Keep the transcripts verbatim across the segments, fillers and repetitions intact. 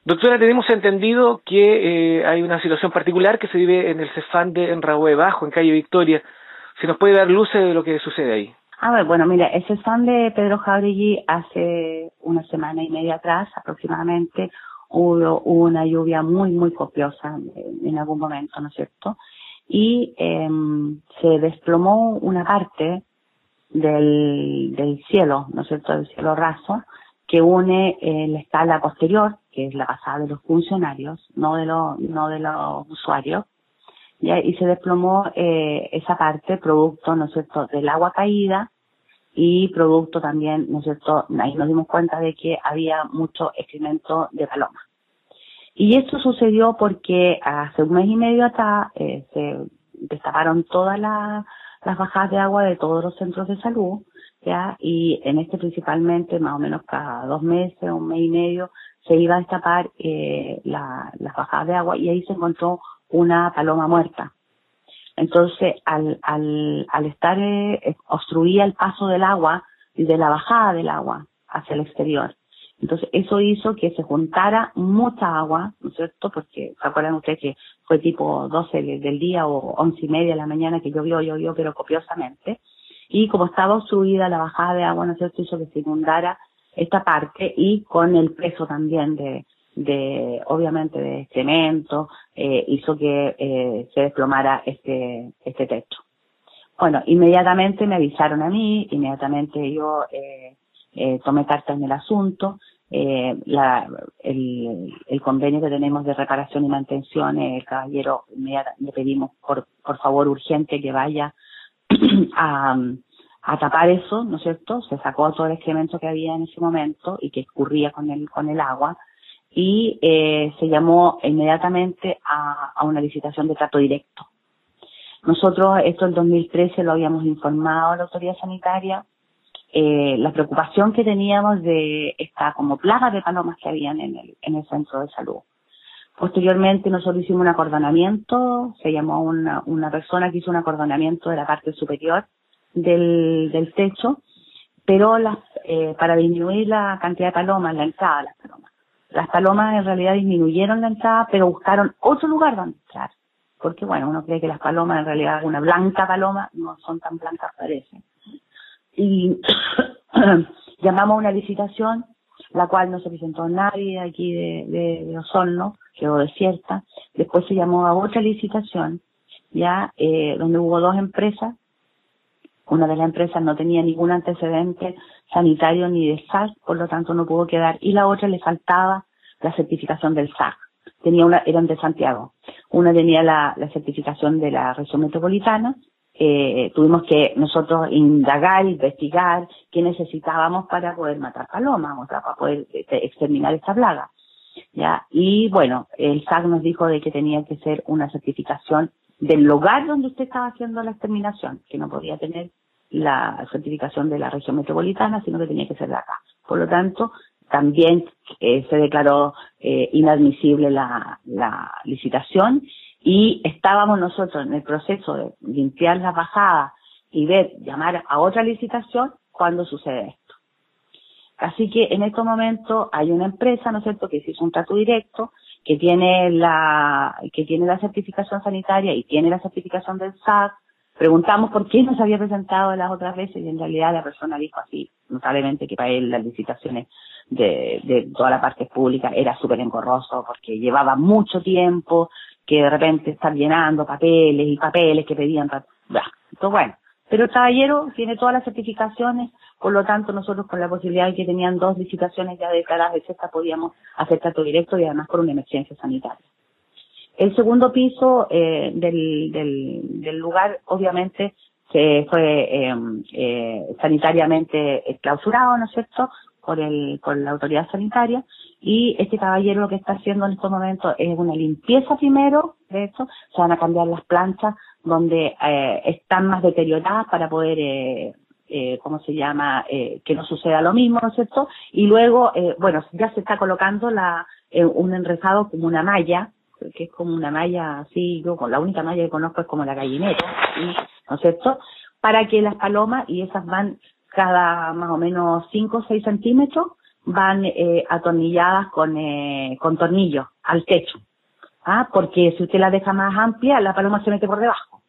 Doctora, tenemos entendido que eh, hay una situación particular que se vive en el Cefam de Enrahue Bajo, en calle Victoria. ¿Se nos puede dar luces de lo que sucede ahí? A ver, bueno, mira, el Cefam de Pedro Jauregui hace una semana y media atrás aproximadamente hubo, hubo una lluvia muy, muy copiosa en algún momento, ¿no es cierto? Y eh, se desplomó una parte del, del cielo, ¿no es cierto?, del cielo raso, que une eh, la escala posterior, que es la pasada de los funcionarios, no de los, no de los usuarios, ¿ya? Y se desplomó eh, esa parte producto, ¿no es cierto?, del agua caída y producto también, ¿no es cierto?, ahí nos dimos cuenta de que había mucho excremento de paloma. Y esto sucedió porque hace un mes y medio atrás eh, se destaparon todas la, las bajadas de agua de todos los centros de salud, ¿ya? Y en este principalmente, más o menos cada dos meses, un mes y medio, se iba a destapar eh, la, las bajadas de agua y ahí se encontró una paloma muerta. Entonces, al, al, al estar, eh, obstruía el paso del agua y de la bajada del agua hacia el exterior. Entonces, eso hizo que se juntara mucha agua, ¿no es cierto? Porque, ¿se acuerdan ustedes que fue tipo doce del día o once y media de la mañana que llovió, llovió, pero copiosamente? Y como estaba obstruida la bajada de agua, ¿no es cierto?, hizo que se inundara esta parte y con el peso también de, de obviamente, de cemento, eh, hizo que eh, se desplomara este, este techo. Bueno, inmediatamente me avisaron a mí, inmediatamente yo eh, eh, tomé cartas en el asunto, eh, la, el, el convenio que tenemos de reparación y mantención, eh, el caballero, le pedimos por, por favor urgente que vaya a, a tapar eso, ¿no es cierto? Se sacó todo el excremento que había en ese momento y que escurría con el, con el agua y eh, se llamó inmediatamente a, a una licitación de trato directo. Nosotros esto en dos mil trece lo habíamos informado a la autoridad sanitaria, eh, la preocupación que teníamos de esta como plaga de palomas que habían en el, en el centro de salud. Posteriormente nosotros hicimos un acordonamiento, se llamó una, una persona que hizo un acordonamiento de la parte superior del, del techo, pero las, eh, para disminuir la cantidad de palomas, la entrada de las palomas. Las palomas en realidad disminuyeron la entrada, pero buscaron otro lugar donde entrar. Porque bueno, uno cree que las palomas en realidad, una blanca paloma, no son tan blancas parecen. Y llamamos a una licitación, la cual no se presentó nadie aquí de, de, de Osorno, quedó desierta. Después se llamó a otra licitación, ya eh, donde hubo dos empresas. Una de las empresas no tenía ningún antecedente sanitario ni de S A C, por lo tanto no pudo quedar. Y la otra le faltaba la certificación del S A C. Tenía una, eran de Santiago. Una tenía la, la certificación de la región metropolitana. Eh, tuvimos que nosotros indagar, investigar qué necesitábamos para poder matar palomas, o sea, para poder este, exterminar esta plaga. ¿Ya? Y bueno, el S A C nos dijo de que tenía que ser una certificación del lugar donde usted estaba haciendo la exterminación, que no podía tener la certificación de la región metropolitana, sino que tenía que ser de acá. Por lo tanto, también eh, se declaró eh, inadmisible la, la licitación y estábamos nosotros en el proceso de limpiar las bajadas y ver, llamar a otra licitación cuando sucede esto. Así que en estos momentos hay una empresa, ¿no es cierto?, que se hizo un trato directo, que tiene la que tiene la certificación sanitaria y tiene la certificación del S A C. Preguntamos por qué no se había presentado las otras veces y en realidad la persona dijo así, notablemente que para él las licitaciones de, de toda la parte pública era súper engorroso porque llevaba mucho tiempo, que de repente estar llenando papeles y papeles que pedían. Entonces, bueno, pero el caballero tiene todas las certificaciones, por lo tanto nosotros con la posibilidad de que tenían dos licitaciones ya declaradas de cesta podíamos hacer trato directo y además por una emergencia sanitaria. El segundo piso eh, del, del, del lugar obviamente se fue eh, eh, sanitariamente clausurado, ¿no es cierto?, por el por la autoridad sanitaria, y este caballero lo que está haciendo en estos momentos es una limpieza primero, de hecho, se van a cambiar las planchas donde eh, están más deterioradas para poder, eh, eh, ¿cómo se llama?, eh, que no suceda lo mismo, ¿no es cierto?, y luego, eh, bueno, ya se está colocando la eh, un enrejado como una malla, que es como una malla así, yo con la única malla que conozco es como la gallineta, ¿sí?, ¿no es cierto?, para que las palomas, y esas van cada más o menos cinco o seis centímetros, van eh, atornilladas con, eh, con tornillos al techo. ¿Ah? Porque si usted la deja más amplia, la paloma se mete por debajo.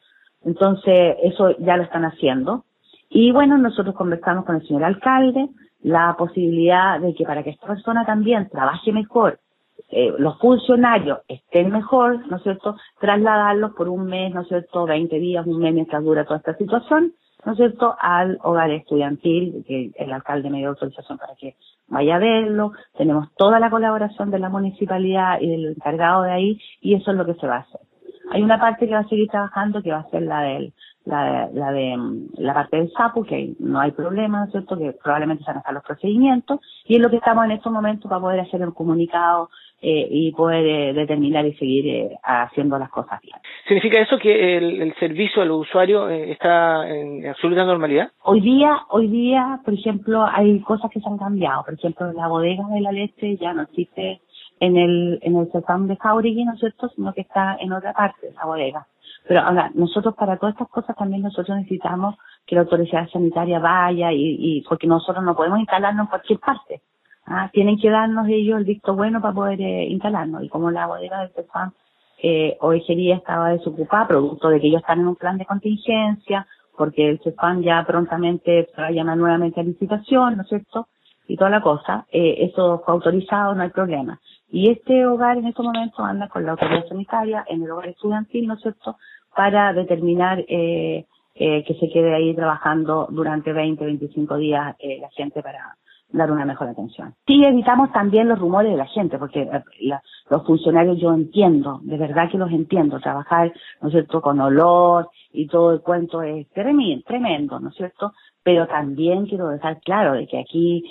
Entonces, eso ya lo están haciendo. Y bueno, nosotros conversamos con el señor alcalde la posibilidad de que para que esta persona también trabaje mejor, eh, los funcionarios estén mejor, ¿no es cierto?, trasladarlos por un mes, ¿no es cierto?, veinte días, un mes mientras dura toda esta situación, ¿no es cierto?, al hogar estudiantil, que el alcalde me dio autorización para que vaya a verlo. Tenemos toda la colaboración de la municipalidad y del encargado de ahí, y eso es lo que se va a hacer. Hay una parte que va a seguir trabajando, que va a ser la del, la, la de la parte del sapo, que no hay problema, ¿no es cierto?, que probablemente se van a hacer los procedimientos, y es lo que estamos en estos momentos para poder hacer el comunicado eh, y poder eh, determinar y seguir eh, haciendo las cosas bien. ¿Significa eso que el, el servicio a los usuarios eh, está en absoluta normalidad? Hoy día, hoy día, por ejemplo, hay cosas que se han cambiado. Por ejemplo, la bodega de la leche ya no existe en el en el Cefam de Jáuregui, ¿no es cierto?, sino que está en otra parte de esa bodega. Pero ahora, nosotros para todas estas cosas también nosotros necesitamos que la autoridad sanitaria vaya y, y porque nosotros no podemos instalarnos en cualquier parte. ¿Ah? Tienen que darnos ellos el visto bueno para poder eh, instalarnos. Y como la bodega del Cefam eh, Ovejería estaba desocupada, producto de que ellos están en un plan de contingencia, porque el Cefam ya prontamente se va a llamar nuevamente a licitación, ¿no es cierto?, y toda la cosa, eh, eso fue autorizado, no hay problema. Y este hogar en estos momentos anda con la autoridad sanitaria en el hogar estudiantil, ¿no es cierto?, para determinar eh, eh, que se quede ahí trabajando durante veinte, veinticinco días eh, la gente para dar una mejor atención. Sí, evitamos también los rumores de la gente, porque la, los funcionarios yo entiendo, de verdad que los entiendo, trabajar, ¿no es cierto?, con olor y todo el cuento es tremendo, tremendo, ¿no es cierto?, pero también quiero dejar claro de que aquí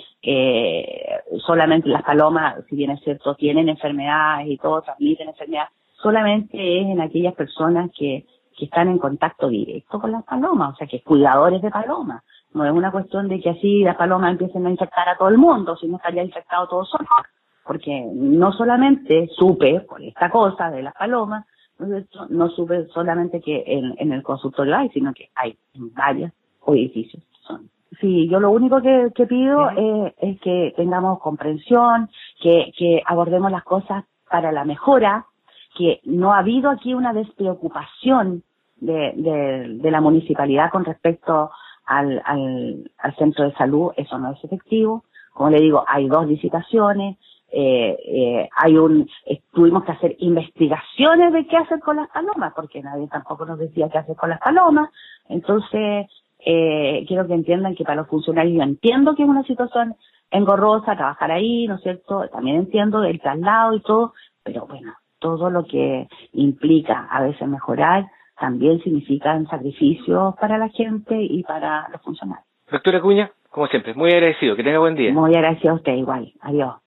eh, solamente las palomas, si bien es cierto, tienen enfermedades y todo, transmiten enfermedades, solamente es en aquellas personas que, que están en contacto directo con las palomas, o sea, que cuidadores de palomas. No es una cuestión de que así las palomas empiecen a infectar a todo el mundo, sino estaría infectado todos solos. Porque no solamente supe por esta cosa de las palomas, no, no supe solamente que en, en el consultorio hay, sino que hay en varios edificios. Son. Sí, yo lo único que, que pido uh-huh. es, es que tengamos comprensión, que, que abordemos las cosas para la mejora, que no ha habido aquí una despreocupación de, de, de la municipalidad con respecto al, al, al centro de salud, eso no es efectivo. Como le digo, hay dos licitaciones, eh, eh, hay un, eh, tuvimos que hacer investigaciones de qué hacer con las palomas, porque nadie tampoco nos decía qué hacer con las palomas. Entonces, eh, quiero que entiendan que para los funcionarios, yo entiendo que es una situación engorrosa trabajar ahí, ¿no es cierto? También entiendo el traslado y todo, pero bueno, todo lo que implica a veces mejorar también significan sacrificios para la gente y para los funcionarios. Doctora Acuña, como siempre, muy agradecido. Que tenga buen día. Muy agradecido a usted igual. Adiós.